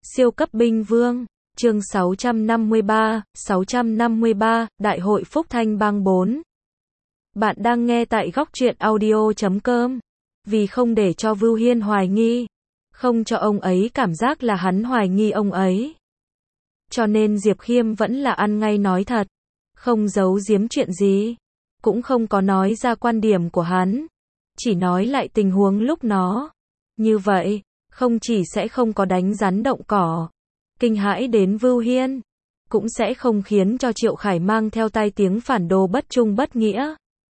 Siêu cấp binh vương, chương 653, Đại hội Phúc Thanh bang 4. Bạn đang nghe tại góc truyện audio.com. Vì không để cho Vưu Hiên hoài nghi, không cho ông ấy cảm giác là hắn hoài nghi ông ấy, cho nên Diệp Khiêm vẫn là ăn ngay nói thật, không giấu giếm chuyện gì, cũng không có nói ra quan điểm của hắn, chỉ nói lại tình huống lúc nó. Như vậy, không chỉ sẽ không có đánh rắn động cỏ, kinh hãi đến Vưu Hiên, cũng sẽ không khiến cho Triệu Khải mang theo tai tiếng phản đồ bất trung bất nghĩa.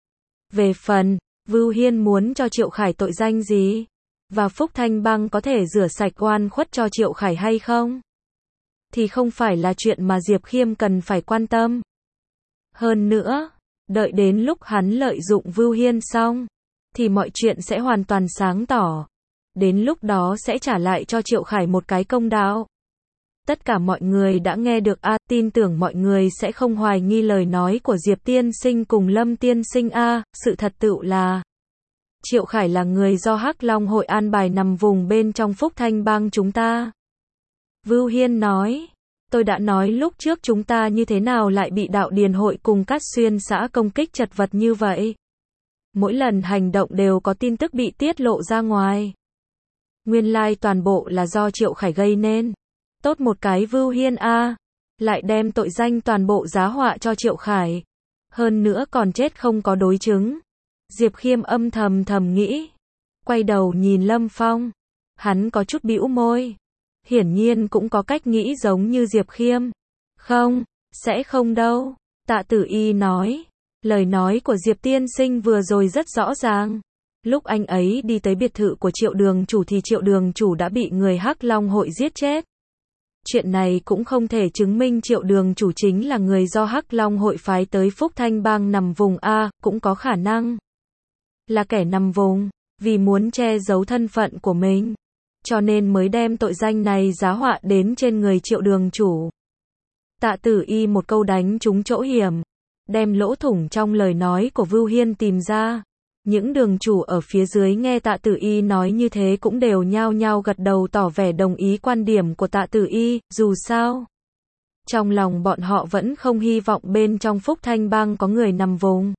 Về phần, Vưu Hiên muốn cho Triệu Khải tội danh gì? Và Phúc Thanh bang có thể rửa sạch oan khuất cho Triệu Khải hay không? Thì không phải là chuyện mà Diệp Khiêm cần phải quan tâm. Hơn nữa, đợi đến lúc hắn lợi dụng Vưu Hiên xong, thì mọi chuyện sẽ hoàn toàn sáng tỏ. Đến lúc đó sẽ trả lại cho Triệu Khải một cái công đạo. Tất cả mọi người đã nghe được tin tưởng mọi người sẽ không hoài nghi lời nói của Diệp Tiên Sinh cùng Lâm Tiên Sinh sự thật tựu là Triệu Khải là người do Hắc Long hội an bài nằm vùng bên trong Phúc Thanh bang chúng ta. Vưu Hiên nói, tôi đã nói lúc trước chúng ta như thế nào lại bị đạo điền hội cùng Cát Xuyên xã công kích chật vật như vậy. Mỗi lần hành động đều có tin tức bị tiết lộ ra ngoài. Nguyên lai toàn bộ là do Triệu Khải gây nên. Tốt một cái Vưu Hiên lại đem tội danh toàn bộ giá họa cho Triệu Khải. Hơn nữa còn chết không có đối chứng. Diệp Khiêm âm thầm nghĩ. Quay đầu nhìn Lâm Phong. Hắn có chút bĩu môi. Hiển nhiên cũng có cách nghĩ giống như Diệp Khiêm. Không, sẽ không đâu. Tạ Tử Y nói. Lời nói của Diệp Tiên Sinh vừa rồi rất rõ ràng. Lúc anh ấy đi tới biệt thự của Triệu Đường Chủ thì Triệu Đường Chủ đã bị người Hắc Long hội giết chết. Chuyện này cũng không thể chứng minh Triệu Đường Chủ chính là người do Hắc Long hội phái tới Phúc Thanh bang nằm vùng cũng có khả năng là kẻ nằm vùng, vì muốn che giấu thân phận của mình, cho nên mới đem tội danh này giá họa đến trên người Triệu Đường Chủ. Tạ Tử Y một câu đánh trúng chỗ hiểm, đem lỗ thủng trong lời nói của Vưu Hiên tìm ra. Những đường chủ ở phía dưới nghe Tạ Tử Y nói như thế cũng đều nhao nhao gật đầu tỏ vẻ đồng ý quan điểm của Tạ Tử Y, dù sao. Trong lòng bọn họ vẫn không hy vọng bên trong Phúc Thanh bang có người nằm vùng.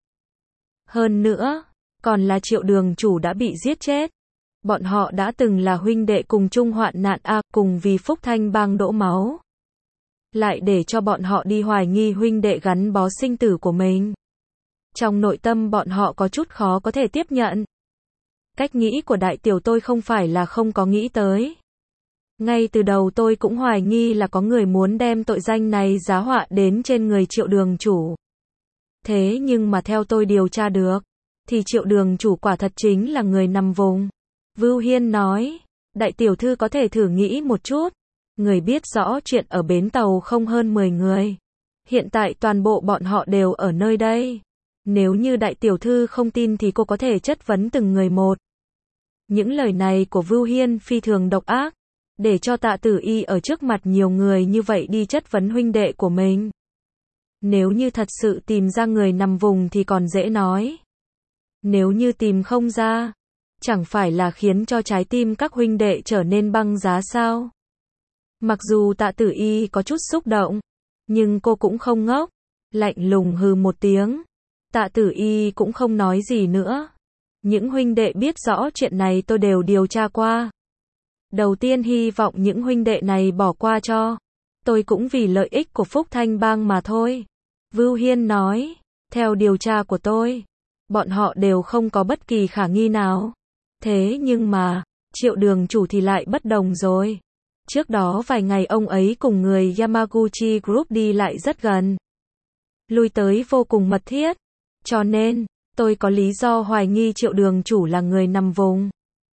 Hơn nữa, còn là Triệu Đường Chủ đã bị giết chết. Bọn họ đã từng là huynh đệ cùng chung hoạn nạn cùng vì Phúc Thanh bang đổ máu. Lại để cho bọn họ đi hoài nghi huynh đệ gắn bó sinh tử của mình. Trong nội tâm bọn họ có chút khó có thể tiếp nhận. Cách nghĩ của đại tiểu tôi không phải là không có nghĩ tới. Ngay từ đầu tôi cũng hoài nghi là có người muốn đem tội danh này giá họa đến trên người Triệu Đường Chủ. Thế nhưng mà theo tôi điều tra được, thì Triệu Đường Chủ quả thật chính là người nằm vùng. Vưu Hiên nói, đại tiểu thư có thể thử nghĩ một chút. Người biết rõ chuyện ở bến tàu không hơn 10 người. Hiện tại toàn bộ bọn họ đều ở nơi đây. Nếu như đại tiểu thư không tin thì cô có thể chất vấn từng người một. Những lời này của Vưu Hiên phi thường độc ác, để cho Tạ Tử Y ở trước mặt nhiều người như vậy đi chất vấn huynh đệ của mình. Nếu như thật sự tìm ra người nằm vùng thì còn dễ nói. Nếu như tìm không ra, chẳng phải là khiến cho trái tim các huynh đệ trở nên băng giá sao? Mặc dù Tạ Tử Y có chút xúc động, nhưng cô cũng không ngốc, lạnh lùng hừ một tiếng. Tạ Tử Y cũng không nói gì nữa. Những huynh đệ biết rõ chuyện này tôi đều điều tra qua. Đầu tiên hy vọng những huynh đệ này bỏ qua cho. Tôi cũng vì lợi ích của Phúc Thanh bang mà thôi. Vưu Hiên nói, theo điều tra của tôi, bọn họ đều không có bất kỳ khả nghi nào. Thế nhưng mà, Triệu Đường Chủ thì lại bất đồng rồi. Trước đó vài ngày ông ấy cùng người Yamaguchi Group đi lại rất gần. Lui tới vô cùng mật thiết. Cho nên, tôi có lý do hoài nghi Triệu Đường Chủ là người nằm vùng.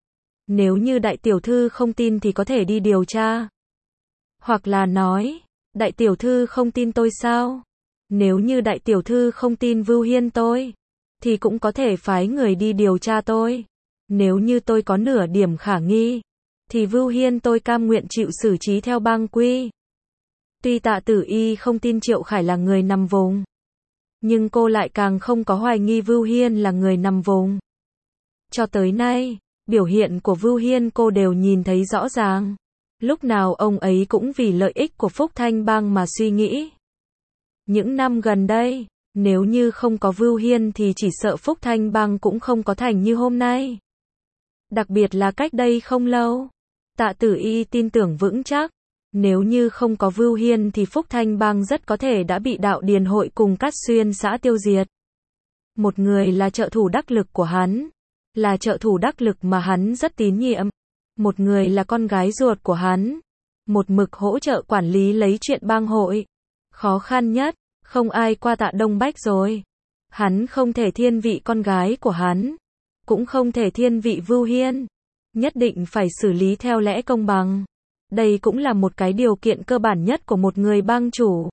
Nếu như đại tiểu thư không tin thì có thể đi điều tra. Hoặc là nói, đại tiểu thư không tin tôi sao? Nếu như đại tiểu thư không tin Vưu Hiên tôi, thì cũng có thể phái người đi điều tra tôi. Nếu như tôi có nửa điểm khả nghi, thì Vưu Hiên tôi cam nguyện chịu xử trí theo bang quy. Tuy Tạ Tử Y không tin Triệu Khải là người nằm vùng, nhưng cô lại càng không có hoài nghi Vưu Hiên là người nằm vùng. Cho tới nay, biểu hiện của Vưu Hiên cô đều nhìn thấy rõ ràng. Lúc nào ông ấy cũng vì lợi ích của Phúc Thanh Bang mà suy nghĩ. Những năm gần đây, nếu như không có Vưu Hiên thì chỉ sợ Phúc Thanh Bang cũng không có thành như hôm nay. Đặc biệt là cách đây không lâu, Tạ Tử Y tin tưởng vững chắc, nếu như không có Vưu Hiên thì Phúc Thanh Bang rất có thể đã bị Đạo Điền Hội cùng Cát Xuyên xã tiêu diệt. Một người là trợ thủ đắc lực của hắn, là trợ thủ đắc lực mà hắn rất tín nhiệm. Một người là con gái ruột của hắn, một mực hỗ trợ quản lý lấy chuyện bang hội. Khó khăn nhất, không ai qua Tạ Đông Bách rồi. Hắn không thể thiên vị con gái của hắn, cũng không thể thiên vị Vưu Hiên. Nhất định phải xử lý theo lẽ công bằng. Đây cũng là một cái điều kiện cơ bản nhất của một người bang chủ.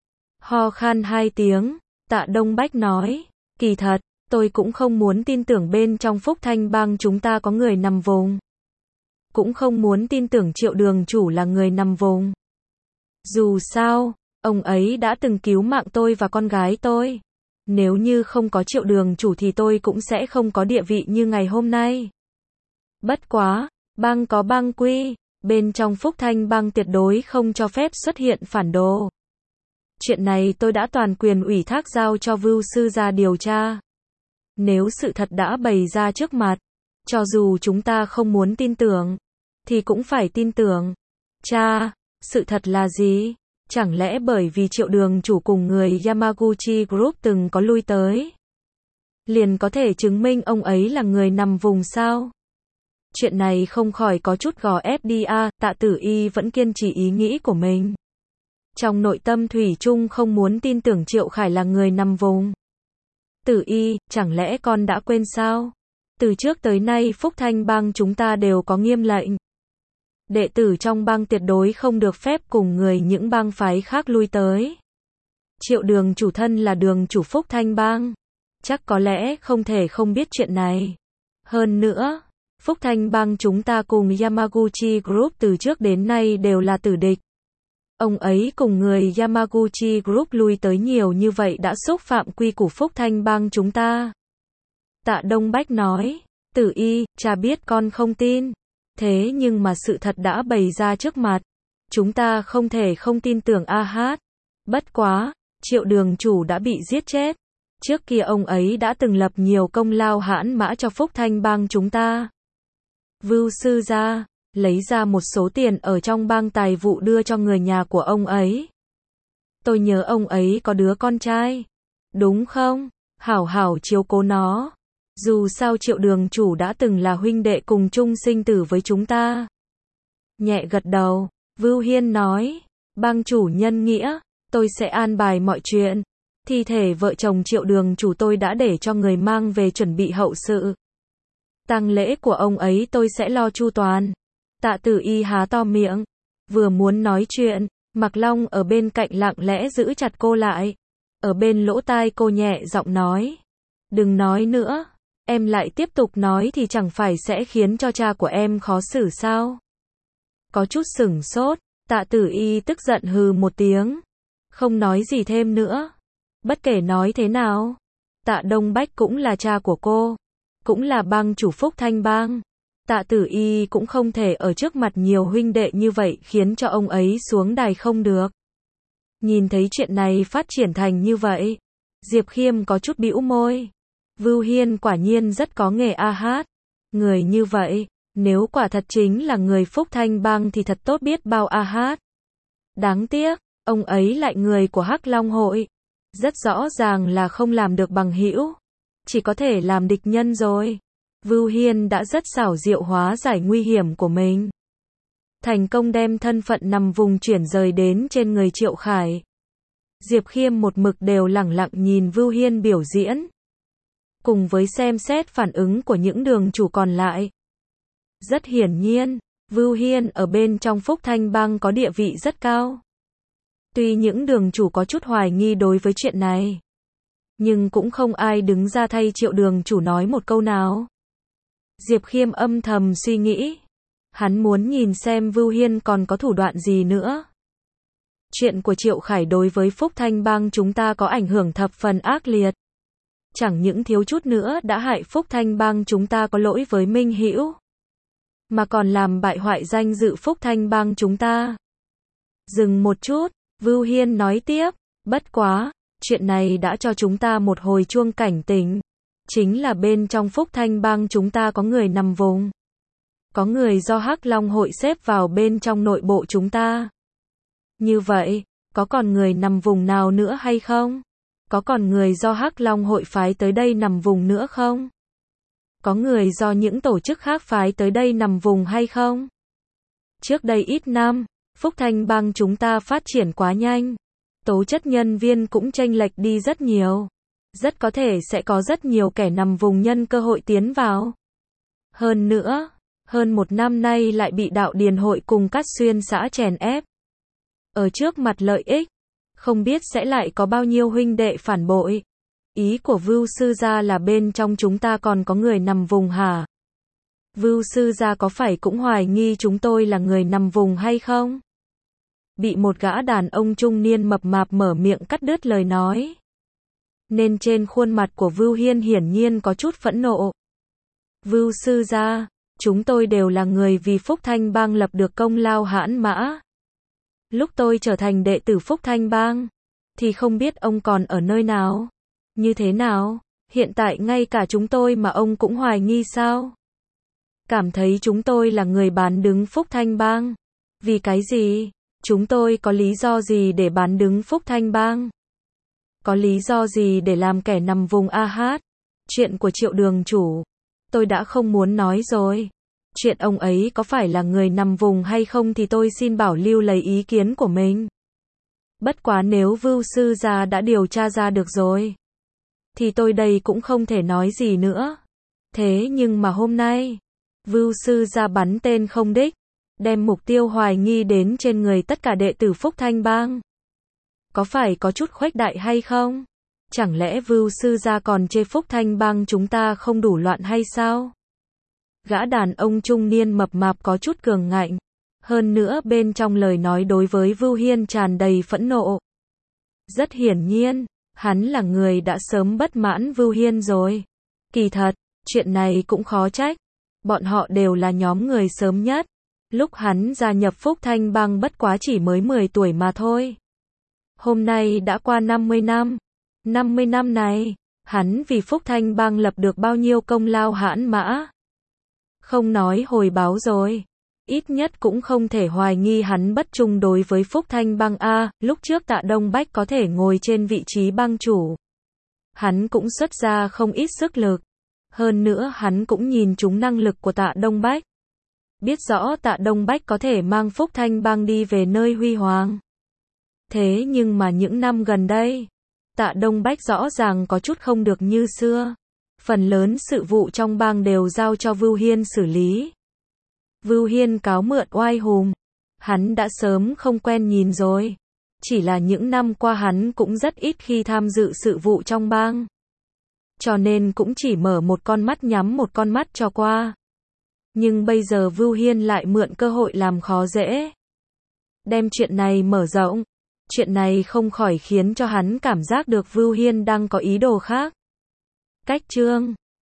Ho khan 2 tiếng, Tạ Đông Bách nói, kỳ thật, tôi cũng không muốn tin tưởng bên trong Phúc Thanh Bang chúng ta có người nằm vùng. Cũng không muốn tin tưởng Triệu Đường chủ là người nằm vùng. Dù sao, ông ấy đã từng cứu mạng tôi và con gái tôi. Nếu như không có Triệu Đường chủ thì tôi cũng sẽ không có địa vị như ngày hôm nay. Bất quá, bang có bang quy, bên trong Phúc Thanh Bang tuyệt đối không cho phép xuất hiện phản đồ. Chuyện này tôi đã toàn quyền ủy thác giao cho Vưu sư gia điều tra. Nếu sự thật đã bày ra trước mặt, cho dù chúng ta không muốn tin tưởng, thì cũng phải tin tưởng. Cha, sự thật là gì? Chẳng lẽ bởi vì Triệu Đường chủ cùng người Yamaguchi Group từng có lui tới, liền có thể chứng minh ông ấy là người nằm vùng sao? Chuyện này không khỏi có chút gò ép đi a. Tạ Tử Y vẫn kiên trì ý nghĩ của mình. Trong nội tâm thủy chung không muốn tin tưởng Triệu Khải là người nằm vùng. Tử Y, chẳng lẽ con đã quên sao? Từ trước tới nay Phúc Thanh Bang chúng ta đều có nghiêm lệnh. Đệ tử trong bang tuyệt đối không được phép cùng người những bang phái khác lui tới. Triệu Đường chủ thân là đường chủ Phúc Thanh Bang, chắc có lẽ không thể không biết chuyện này. Hơn nữa, Phúc Thanh Bang chúng ta cùng Yamaguchi Group từ trước đến nay đều là tử địch. Ông ấy cùng người Yamaguchi Group lui tới nhiều như vậy đã xúc phạm quy củ Phúc Thanh Bang chúng ta. Tạ Đông Bách nói, Tử Y, cha biết con không tin. Thế nhưng mà sự thật đã bày ra trước mặt. Chúng ta không thể không tin tưởng a hát. Bất quá, Triệu Đường chủ đã bị giết chết. Trước kia ông ấy đã từng lập nhiều công lao hãn mã cho Phúc Thanh Bang chúng ta. Vưu sư gia, lấy ra một số tiền ở trong bang tài vụ đưa cho người nhà của ông ấy. Tôi nhớ ông ấy có đứa con trai. Đúng không? Hảo hảo chiếu cố nó. Dù sao Triệu Đường chủ đã từng là huynh đệ cùng chung sinh tử với chúng ta. Nhẹ gật đầu, Vưu Hiên nói, bang chủ nhân nghĩa, tôi sẽ an bài mọi chuyện. Thi thể vợ chồng Triệu Đường chủ tôi đã để cho người mang về chuẩn bị hậu sự. Tang lễ của ông ấy tôi sẽ lo chu toàn. Tạ Tử Y há to miệng, vừa muốn nói chuyện, Mạc Long ở bên cạnh lặng lẽ giữ chặt cô lại. Ở bên lỗ tai cô nhẹ giọng nói, đừng nói nữa. Em lại tiếp tục nói thì chẳng phải sẽ khiến cho cha của em khó xử sao? Có chút sửng sốt, Tạ Tử Y tức giận hừ một tiếng. Không nói gì thêm nữa. Bất kể nói thế nào, Tạ Đông Bách cũng là cha của cô. Cũng là bang chủ Phúc Thanh Bang. Tạ Tử Y cũng không thể ở trước mặt nhiều huynh đệ như vậy khiến cho ông ấy xuống đài không được. Nhìn thấy chuyện này phát triển thành như vậy, Diệp Khiêm có chút bĩu môi. Vưu Hiên quả nhiên rất có nghề a hát. Người như vậy, nếu quả thật chính là người Phúc Thanh Bang thì thật tốt biết bao a hát. Đáng tiếc, ông ấy lại người của Hắc Long hội. Rất rõ ràng là không làm được bằng hữu, chỉ có thể làm địch nhân rồi. Vưu Hiên đã rất xảo diệu hóa giải nguy hiểm của mình. Thành công đem thân phận nằm vùng chuyển rời đến trên người Triệu Khải. Diệp Khiêm một mực đều lẳng lặng nhìn Vưu Hiên biểu diễn. Cùng với xem xét phản ứng của những đường chủ còn lại. Rất hiển nhiên, Vưu Hiên ở bên trong Phúc Thanh Bang có địa vị rất cao. Tuy những đường chủ có chút hoài nghi đối với chuyện này, nhưng cũng không ai đứng ra thay Triệu đường chủ nói một câu nào. Diệp Khiêm âm thầm suy nghĩ. Hắn muốn nhìn xem Vưu Hiên còn có thủ đoạn gì nữa. Chuyện của Triệu Khải đối với Phúc Thanh Bang chúng ta có ảnh hưởng thập phần ác liệt. Chẳng những thiếu chút nữa đã hại Phúc Thanh Bang chúng ta có lỗi với Minh Hữu. mà còn làm bại hoại danh dự Phúc Thanh Bang chúng ta. Dừng một chút, Vưu Hiên nói tiếp, bất quá, chuyện này đã cho chúng ta một hồi chuông cảnh tỉnh. Chính là bên trong Phúc Thanh Bang chúng ta có người nằm vùng. Có người do Hắc Long hội xếp vào bên trong nội bộ chúng ta. Như vậy, có còn người nằm vùng nào nữa hay không? Có còn người do Hắc Long hội phái tới đây nằm vùng nữa không? Có người do những tổ chức khác phái tới đây nằm vùng hay không? Trước đây ít năm, Phúc Thanh Bang chúng ta phát triển quá nhanh. Tố chất nhân viên cũng chênh lệch đi rất nhiều. Rất có thể sẽ có rất nhiều kẻ nằm vùng nhân cơ hội tiến vào. Hơn nữa, hơn một năm nay lại bị đạo điền hội cùng Cát Xuyên xã chèn ép. Ở trước mặt lợi ích, không biết sẽ lại có bao nhiêu huynh đệ phản bội. Ý của Vưu sư gia là bên trong chúng ta còn có người nằm vùng hả? Vưu sư gia có phải cũng hoài nghi chúng tôi là người nằm vùng hay không? Bị một gã đàn ông trung niên mập mạp mở miệng cắt đứt lời nói. Nên trên khuôn mặt của Vưu Hiên hiển nhiên có chút phẫn nộ. Vưu sư gia, chúng tôi đều là người vì Phúc Thanh Bang lập được công lao hãn mã. Lúc tôi trở thành đệ tử Phúc Thanh Bang, thì không biết ông còn ở nơi nào, như thế nào, hiện tại ngay cả chúng tôi mà ông cũng hoài nghi sao? Cảm thấy chúng tôi là người bán đứng Phúc Thanh Bang. Vì cái gì? Chúng tôi có lý do gì để bán đứng Phúc Thanh Bang? Có lý do gì để làm kẻ nằm vùng AH? Chuyện của Triệu đường chủ, tôi đã không muốn nói rồi. Chuyện ông ấy có phải là người nằm vùng hay không thì tôi xin bảo lưu lấy ý kiến của mình. Bất quá nếu Vưu sư gia đã điều tra ra được rồi, thì tôi đây cũng không thể nói gì nữa. Thế nhưng mà hôm nay, Vưu sư gia bắn tên không đích, đem mục tiêu hoài nghi đến trên người tất cả đệ tử Phúc Thanh Bang. Có phải có chút khuếch đại hay không? Chẳng lẽ Vưu sư gia còn chê Phúc Thanh Bang chúng ta không đủ loạn hay sao? Gã đàn ông trung niên mập mạp có chút cường ngạnh. Hơn nữa bên trong lời nói đối với Vưu Hiên tràn đầy phẫn nộ. Rất hiển nhiên, hắn là người đã sớm bất mãn Vưu Hiên rồi. Kỳ thật, chuyện này cũng khó trách. Bọn họ đều là nhóm người sớm nhất. Lúc hắn gia nhập Phúc Thanh Bang bất quá chỉ mới 10 tuổi mà thôi. Hôm nay đã qua 50 năm. 50 năm này, hắn vì Phúc Thanh Bang lập được bao nhiêu công lao hãn mã. Không nói hồi báo rồi. Ít nhất cũng không thể hoài nghi hắn bất trung đối với Phúc Thanh Bang a. Lúc trước Tạ Đông Bách có thể ngồi trên vị trí bang chủ, hắn cũng xuất ra không ít sức lực. Hơn nữa hắn cũng nhìn trúng năng lực của Tạ Đông Bách. Biết rõ Tạ Đông Bách có thể mang Phúc Thanh Bang đi về nơi huy hoàng. Thế nhưng mà những năm gần đây, Tạ Đông Bách rõ ràng có chút không được như xưa. Phần lớn sự vụ trong bang đều giao cho Vưu Hiên xử lý. Vưu Hiên cáo mượn oai hùng, hắn đã sớm không quen nhìn rồi. Chỉ là những năm qua hắn cũng rất ít khi tham dự sự vụ trong bang. Cho nên cũng chỉ mở một con mắt nhắm một con mắt cho qua. Nhưng bây giờ Vưu Hiên lại mượn cơ hội làm khó dễ. Đem chuyện này mở rộng. Chuyện này không khỏi khiến cho hắn cảm giác được Vưu Hiên đang có ý đồ khác. Cách chương